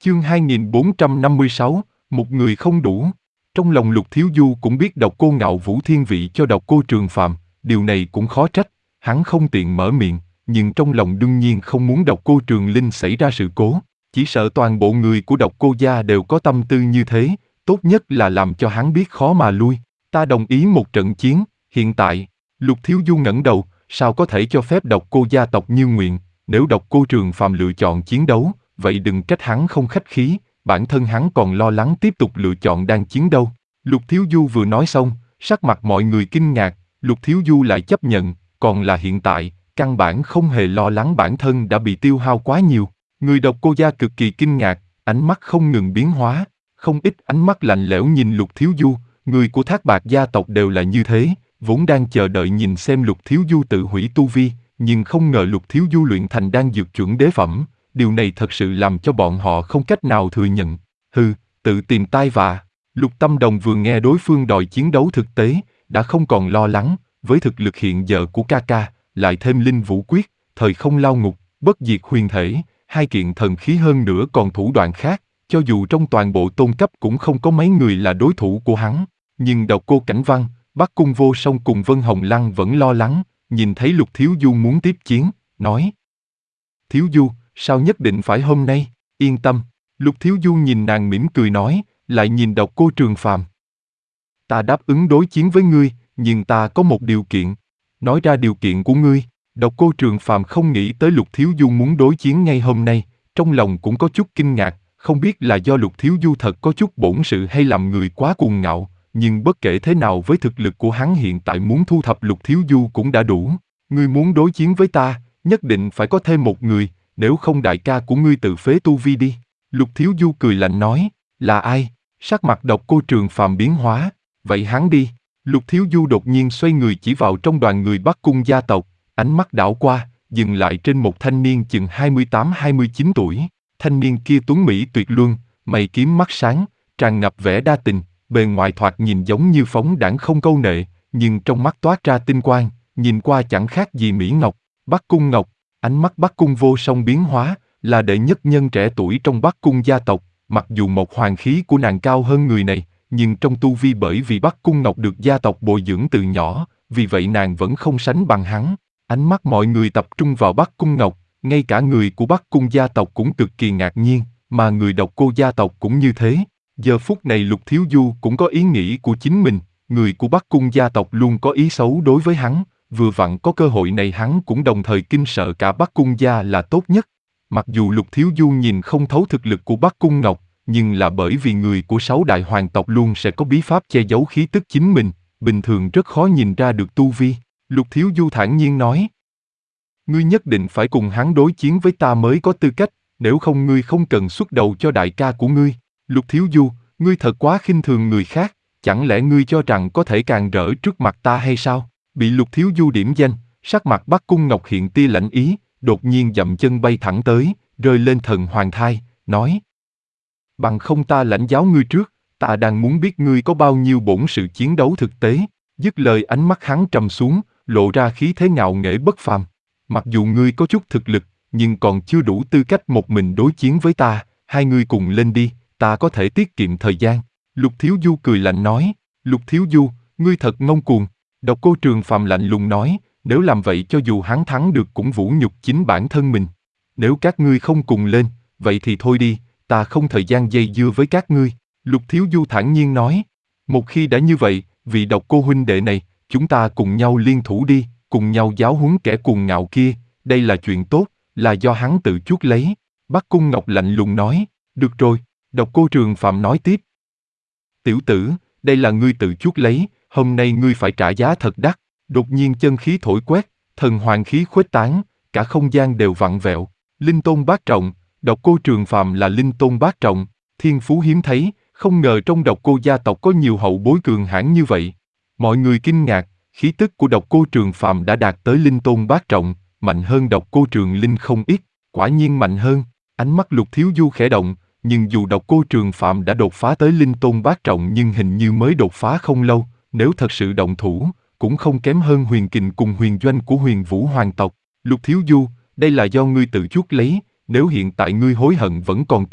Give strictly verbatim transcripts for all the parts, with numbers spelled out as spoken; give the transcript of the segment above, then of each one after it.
Chương hai nghìn bốn trăm năm mươi sáu, một người không đủ. Trong lòng Lục Thiếu Du cũng biết Độc Cô Ngạo Vũ thiên vị cho Độc Cô Trường Phàm, điều này cũng khó trách, hắn không tiện mở miệng, nhưng trong lòng đương nhiên không muốn Độc Cô Trường Linh xảy ra sự cố, chỉ sợ toàn bộ người của Độc Cô gia đều có tâm tư như thế, tốt nhất là làm cho hắn biết khó mà lui. Ta đồng ý một trận chiến, hiện tại. Lục Thiếu Du ngẩng đầu, sao có thể cho phép Độc Cô gia tộc như nguyện, nếu Độc Cô Trường Phàm lựa chọn chiến đấu, vậy đừng trách hắn không khách khí, bản thân hắn còn lo lắng tiếp tục lựa chọn đang chiến đâu. Lục Thiếu Du vừa nói xong, sắc mặt mọi người kinh ngạc, Lục Thiếu Du lại chấp nhận, còn là hiện tại, căn bản không hề lo lắng bản thân đã bị tiêu hao quá nhiều. Người Độc Cô gia cực kỳ kinh ngạc, ánh mắt không ngừng biến hóa, không ít ánh mắt lạnh lẽo nhìn Lục Thiếu Du, người của Thác Bạt gia tộc đều là như thế, vốn đang chờ đợi nhìn xem Lục Thiếu Du tự hủy tu vi, nhưng không ngờ Lục Thiếu Du luyện thành đan dược chuẩn đế phẩm, điều này thật sự làm cho bọn họ không cách nào thừa nhận. Hừ, tự tìm tai vạ. Lục Tâm Đồng vừa nghe đối phương đòi chiến đấu thực tế, đã không còn lo lắng, với thực lực hiện giờ của ca ca, lại thêm linh vũ quyết, thời không lao ngục, bất diệt huyền thể, hai kiện thần khí hơn nữa còn thủ đoạn khác, cho dù trong toàn bộ tôn cấp cũng không có mấy người là đối thủ của hắn. Nhưng Độc Cô Cảnh Văn, Bắc Cung Vô Song cùng Vân Hồng Lăng vẫn lo lắng, nhìn thấy Lục Thiếu Du muốn tiếp chiến, nói: Thiếu Du, sao nhất định phải hôm nay? Yên tâm. Lục Thiếu Du nhìn nàng mỉm cười nói, lại nhìn Độc Cô Trường Phàm. Ta đáp ứng đối chiến với ngươi, nhưng ta có một điều kiện. Nói ra điều kiện của ngươi. Độc Cô Trường Phàm không nghĩ tới Lục Thiếu Du muốn đối chiến ngay hôm nay, trong lòng cũng có chút kinh ngạc, không biết là do Lục Thiếu Du thật có chút bổn sự hay làm người quá cuồng ngạo, nhưng bất kể thế nào với thực lực của hắn hiện tại muốn thu thập Lục Thiếu Du cũng đã đủ. Ngươi muốn đối chiến với ta, nhất định phải có thêm một người, nếu không đại ca của ngươi tự phế tu vi đi. Lục Thiếu Du cười lạnh nói, là ai? Sắc mặt Độc Cô Trường Phàm biến hóa, vậy hắn đi. Lục Thiếu Du đột nhiên xoay người chỉ vào trong đoàn người Bắc Cung gia tộc, ánh mắt đảo qua, dừng lại trên một thanh niên chừng hai mươi tám hai mươi chín tuổi. Thanh niên kia tuấn mỹ tuyệt luân, mày kiếm mắt sáng, tràn ngập vẻ đa tình, bề ngoài thoạt nhìn giống như phóng đãng không câu nệ, nhưng trong mắt toát ra tinh quang, nhìn qua chẳng khác gì Mỹ Ngọc. Bắc Cung Ngọc. Ánh mắt Bắc Cung Vô Song biến hóa, là đệ nhất nhân trẻ tuổi trong Bắc Cung gia tộc, mặc dù một hoàng khí của nàng cao hơn người này, nhưng trong tu vi bởi vì Bắc Cung Ngọc được gia tộc bồi dưỡng từ nhỏ, vì vậy nàng vẫn không sánh bằng hắn. Ánh mắt mọi người tập trung vào Bắc Cung Ngọc, ngay cả người của Bắc Cung gia tộc cũng cực kỳ ngạc nhiên, mà người Độc Cô gia tộc cũng như thế. Giờ phút này Lục Thiếu Du cũng có ý nghĩ của chính mình, người của Bắc Cung gia tộc luôn có ý xấu đối với hắn. Vừa vặn có cơ hội này hắn cũng đồng thời kinh sợ cả Bắc Cung gia là tốt nhất. Mặc dù Lục Thiếu Du nhìn không thấu thực lực của Bắc Cung Ngọc, nhưng là bởi vì người của sáu đại hoàng tộc luôn sẽ có bí pháp che giấu khí tức chính mình, bình thường rất khó nhìn ra được tu vi. Lục Thiếu Du thản nhiên nói, ngươi nhất định phải cùng hắn đối chiến với ta mới có tư cách, nếu không ngươi không cần xuất đầu cho đại ca của ngươi. Lục Thiếu Du, ngươi thật quá khinh thường người khác, chẳng lẽ ngươi cho rằng có thể càng rỡ trước mặt ta hay sao? Bị Lục Thiếu Du điểm danh, sắc mặt Bắc Cung Ngọc hiện tia lạnh ý, đột nhiên dậm chân bay thẳng tới, rơi lên thần hoàng thai, nói: bằng không ta lãnh giáo ngươi trước, ta đang muốn biết ngươi có bao nhiêu bổn sự chiến đấu thực tế. Dứt lời ánh mắt hắn trầm xuống, lộ ra khí thế ngạo nghễ bất phàm. Mặc dù ngươi có chút thực lực, nhưng còn chưa đủ tư cách một mình đối chiến với ta, hai ngươi cùng lên đi, ta có thể tiết kiệm thời gian. Lục Thiếu Du cười lạnh nói, Lục Thiếu Du, ngươi thật ngông cuồng. Độc Cô Trường Phàm lạnh lùng nói, nếu làm vậy cho dù hắn thắng được cũng vũ nhục chính bản thân mình. Nếu các ngươi không cùng lên, vậy thì thôi đi, ta không thời gian dây dưa với các ngươi. Lục Thiếu Du thản nhiên nói, một khi đã như vậy, vì Độc Cô huynh đệ này, chúng ta cùng nhau liên thủ đi, cùng nhau giáo huấn kẻ cuồng ngạo kia, đây là chuyện tốt, là do hắn tự chuốc lấy. Bắc Cung Ngọc lạnh lùng nói, được rồi. Độc Cô Trường Phàm nói tiếp, tiểu tử, đây là ngươi tự chuốc lấy, hôm nay ngươi phải trả giá thật đắt. Đột nhiên chân khí thổi quét, thần hoàng khí khuếch tán, cả không gian đều vặn vẹo. Linh tôn bát trọng, Độc Cô Trường Phàm là linh tôn bát trọng, thiên phú hiếm thấy, không ngờ trong Độc Cô gia tộc có nhiều hậu bối cường hãn như vậy. Mọi người kinh ngạc, khí tức của Độc Cô Trường Phàm đã đạt tới linh tôn bát trọng, mạnh hơn Độc Cô Trường Linh không ít, quả nhiên mạnh hơn. Ánh mắt Lục Thiếu Du khẽ động, nhưng dù Độc Cô Trường Phàm đã đột phá tới linh tôn bát trọng nhưng hình như mới đột phá không lâu, nếu thật sự động thủ, cũng không kém hơn Huyền Kình cùng Huyền Doanh của Huyền Vũ hoàng tộc. Lục Thiếu Du, đây là do ngươi tự chuốc lấy, nếu hiện tại ngươi hối hận vẫn còn kịp.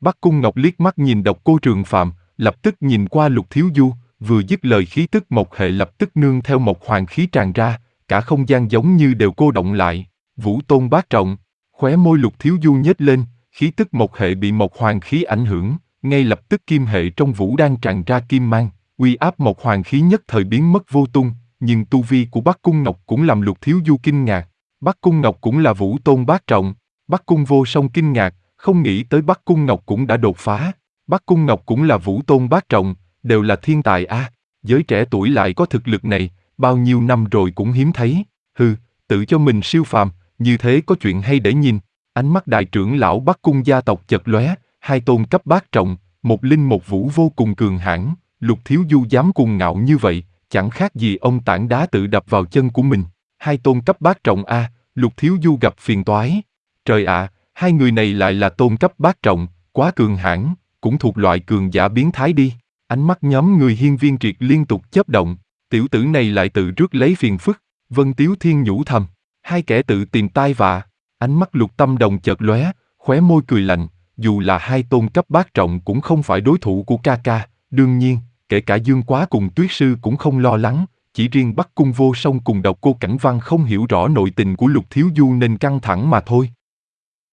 Bắc Cung Ngọc liếc mắt nhìn Độc Cô Trường Phạm, lập tức nhìn qua Lục Thiếu Du, vừa dứt lời khí tức Mộc Hệ lập tức nương theo Mộc Hoàng khí tràn ra, cả không gian giống như đều cô động lại. Vũ Tôn Bát Trọng, khóe môi Lục Thiếu Du nhếch lên, khí tức Mộc Hệ bị Mộc Hoàng khí ảnh hưởng, ngay lập tức kim hệ trong vũ đang tràn ra kim mang, uy áp Mộc Hoàng khí nhất thời biến mất vô tung, nhưng tu vi của Bắc Cung Ngọc cũng làm Lục Thiếu Du kinh ngạc. Bắc Cung Ngọc cũng là Vũ Tôn Bát Trọng, Bắc Cung Vô Song kinh ngạc, không nghĩ tới Bắc Cung Ngọc cũng đã đột phá. Bắc Cung Ngọc cũng là Vũ Tôn Bát Trọng, đều là thiên tài a, à, giới trẻ tuổi lại có thực lực này, bao nhiêu năm rồi cũng hiếm thấy. Hừ, tự cho mình siêu phàm, như thế có chuyện hay để nhìn. Ánh mắt đại trưởng lão Bắc Cung gia tộc chật lóe, hai tôn cấp bát trọng, một linh một vũ vô cùng cường hãn, Lục Thiếu Du dám cuồng ngạo như vậy, chẳng khác gì ông tảng đá tự đập vào chân của mình. Hai tôn cấp bát trọng a, à, Lục Thiếu Du gặp phiền toái. Trời ạ, à, hai người này lại là tôn cấp bát trọng, quá cường hãn, cũng thuộc loại cường giả biến thái đi. Ánh mắt nhóm người hiên viên triệt liên tục chớp động, tiểu tử này lại tự rước lấy phiền phức. Vân Tiếu Thiên nhủ thầm, hai kẻ tự tìm tai vạ. Ánh mắt Lục Tâm Đồng chợt lóe, khóe môi cười lạnh, dù là hai tôn cấp bát trọng cũng không phải đối thủ của ca ca, đương nhiên, kể cả Dương Quá cùng Tuyết Sư cũng không lo lắng, chỉ riêng Bắc Cung Vô Song cùng Độc Cô Cảnh Văn không hiểu rõ nội tình của Lục Thiếu Du nên căng thẳng mà thôi.